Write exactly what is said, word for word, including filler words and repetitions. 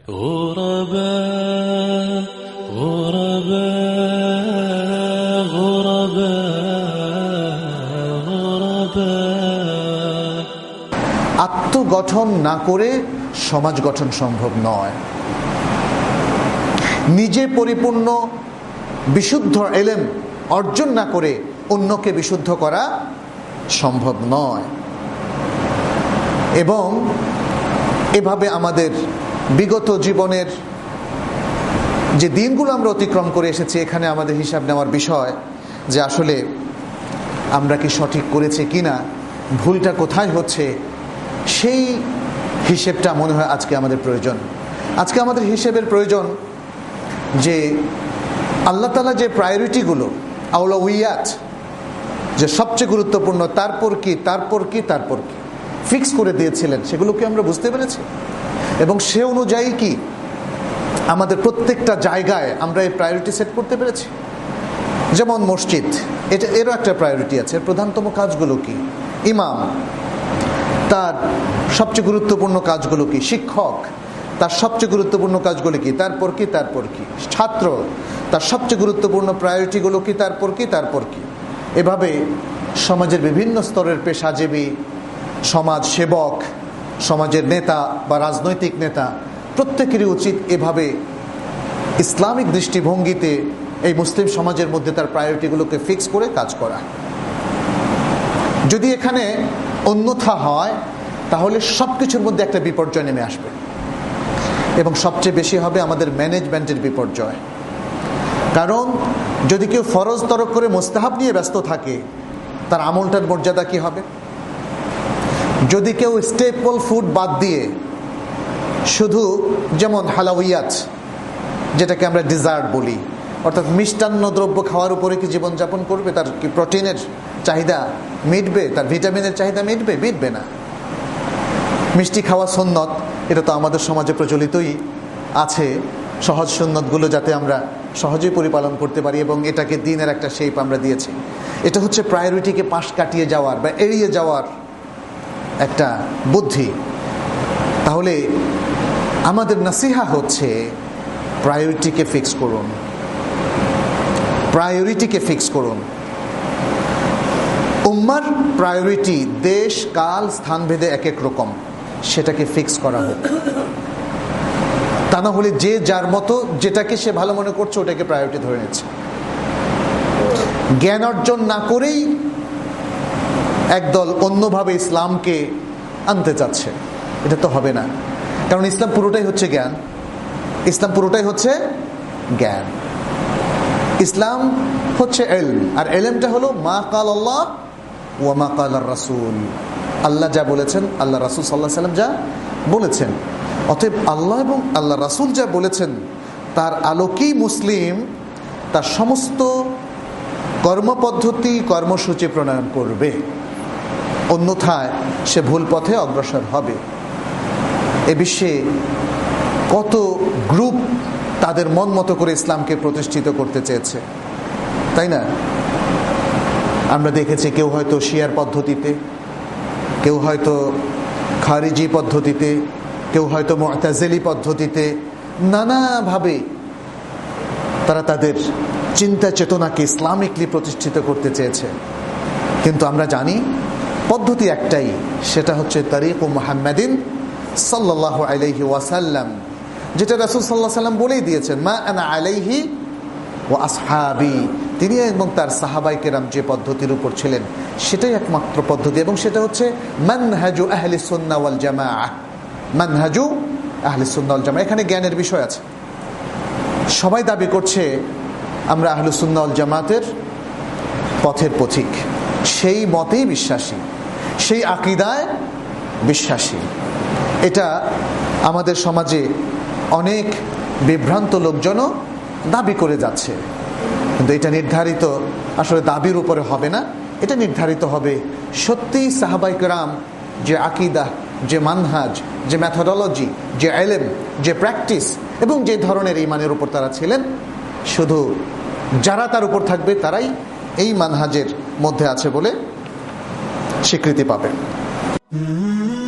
غرباء غرباء غرباء غرباء। আত্মগঠন না করে সমাজ গঠন সম্ভব নয়। নিজে পরিপূর্ণ বিশুদ্ধ ইলম অর্জন না করে অন্যকে বিশুদ্ধ করা সম্ভব নয়। এবং এভাবে আমাদের বিগত জীবনের যে দিনগুলো আমরা অতিক্রম করে এসেছি, এখানে আমাদের হিসাব নেওয়ার বিষয় যে আসলে আমরা কি সঠিক করেছি কিনা, ভুলটা কোথায় হচ্ছে, সেই হিসেবটা মনে হয় আজকে আমাদের প্রয়োজন। আজকে আমাদের হিসেবের প্রয়োজন যে আল্লাহ তাআলা যে প্রায়োরিটিগুলো, আওলাউইয়াত, যে সবচেয়ে গুরুত্বপূর্ণ, তারপর কি তারপর কি তারপর কি ফিক্স করে দিয়েছিলেন, সেগুলো কি আমরা বুঝতে পেরেছি? এবং সে অনুযায়ী কি আমাদের প্রত্যেকটা জায়গায় আমরা এই প্রায়োরিটি সেট করতে পেরেছি? যেমন মসজিদ, এটা এরও একটা প্রায়োরিটি আছে। প্রধানতম কাজগুলো কি? ইমাম, তার সবচেয়ে গুরুত্বপূর্ণ কাজগুলো কি? শিক্ষক, তার সবচেয়ে গুরুত্বপূর্ণ কাজগুলো কি? তারপর কি তারপর কি? ছাত্র, তার সবচেয়ে গুরুত্বপূর্ণ প্রায়োরিটিগুলো কি? তারপর কি তারপর কি? এভাবে সমাজের বিভিন্ন স্তরের পেশাজীবী, সমাজ সেবক, সমাজের নেতা বা রাজনৈতিক নেতা, প্রত্যেকেরই উচিত এভাবে ইসলামিক দৃষ্টিভঙ্গিতে এই মুসলিম সমাজের মধ্যে তার প্রায়োরিটিগুলোকে ফিক্স করে কাজ করা। যদি এখানে অন্যথা হয় তাহলে সব কিছুর মধ্যে একটা বিপর্যয় নেমে আসবে, এবং সবচেয়ে বেশি হবে আমাদের ম্যানেজমেন্টের বিপর্যয়। কারণ যদি কেউ ফরজ তরক করে মুস্তাহাব নিয়ে ব্যস্ত থাকে, তার আমলটার মর্যাদা কি হবে? যদি কেউ স্টেপল ফুড বাদ দিয়ে শুধু, যেমন হালাউইয়াত, যেটাকে আমরা ডিজার্ট বলি, অর্থাৎ মিষ্টান্ন দ্রব্য খাওয়ার উপরে কি জীবনযাপন করবে? তার কি প্রোটিনের চাহিদা মিটবে? তার ভিটামিনের চাহিদা মিটবে? মিটবে না। মিষ্টি খাওয়া সুন্নত, এটা তো আমাদের সমাজে প্রচলিতই আছে। সহজ সুন্নতগুলো যাতে আমরা সহজেই পরিপালন করতে পারি, এবং এটাকে দিনের একটা শেপ আমরা দিয়েছি। এটা হচ্ছে প্রায়োরিটিকে পাশ কাটিয়ে যাওয়ার বা এড়িয়ে যাওয়ার একটা বুদ্ধি। তাহলে আমাদের নাসিহা হচ্ছে প্রায়োরিটিকে ফিক্স করুন, প্রায়োরিটিকে ফিক্স করুন। উম্মার প্রায়োরিটি দেশ, কাল, স্থান ভেদে এক এক রকম, সেটাকে ফিক্স করা হোক। তা না হলে যে যার মতো যেটাকে সে ভালো মনে করছে ওটাকে প্রায়োরিটি ধরে নিচ্ছে। জ্ঞান অর্জন না করেই একদল অন্যভাবে ইসলামকে আনতে চাচ্ছে, এটা তো হবে না। কারণ ইসলাম পুরোটাই হচ্ছে জ্ঞান, ইসলাম পুরোটাই হচ্ছে জ্ঞান। ইসলাম হচ্ছে ইলম, আর ইলমটা হলো মা কাল আল্লাহ ওয়া মা কাল আর রাসূল। আল্লাহ যা বলেছেন, আল্লাহ রাসূল সাল্লাল্লাহু আলাইহি ওয়াসাল্লাম যা বলেছেন। অতএব আল্লাহ এবং আল্লাহ রাসূল যা বলেছেন তার আলোকেই মুসলিম তার সমস্ত কর্মপদ্ধতি, কর্মসূচি প্রণয়ন করবে, অন্যথায় সে ভুল পথে অগ্রসর হবে। এ বিশ্বে কত গ্রুপ তাদের মন মতো করে ইসলামকে প্রতিষ্ঠিত করতে চেয়েছে, তাই না? আমরা দেখেছি কেউ হয়তো শিয়ার পদ্ধতিতে, কেউ হয়তো খারিজি পদ্ধতিতে, কেউ হয়তো মুতাজিলি পদ্ধতিতে, নানাভাবে তারা তাদের চিন্তা চেতনাকে ইসলামিকলি প্রতিষ্ঠিত করতে চেয়েছে। কিন্তু আমরা জানি পদ্ধতি একটাই, সেটা হচ্ছে তারিক মুহাম্মাদিন সাল্লাল্লাহু আলাইহি ওয়াসাল্লাম, যেটা রাসূল সাল্লাল্লাহু আলাইহি ওয়াসাল্লাম বলেই দিয়েছেন, মা আনা আলাইহি ওয়া আসহাবি। তিনি এবং তার সাহাবায়ে কেরাম যে পদ্ধতির উপর ছিলেন সেটাই একমাত্র পদ্ধতি, এবং সেটা হচ্ছে মানহাজু আহলি সুন্নাহ ওয়াল জামাআহ। মানহাজু আহলি সুন্নাহ ওয়াল জামাআহ, এখানে জ্ঞানের বিষয় আছে। সবাই দাবি করছে আমরা আহলুস সুন্নাহ ওয়াল জামাতের পথের পথিক, সেই মতেই বিশ্বাসী, সেই আকীদায় বিশ্বাসী। এটা আমাদের সমাজে অনেক বিভ্রান্ত লোকজনও দাবি করে যাচ্ছে, কিন্তু এটা নির্ধারিত আসলে দাবির উপরে হবে না। এটা নির্ধারিত হবে সত্যিই সাহাবায়ে কেরাম যে আকীদা, যে মানহাজ, যে মেথোডোলজি, যে ইলম, যে প্র্যাকটিস এবং যে ধরনের ঈমানের উপর তারা ছিলেন, শুধু যারা তার উপর থাকবে তারাই এই মানহাজের মধ্যে আছে বলে স্বীকৃতি পাবে।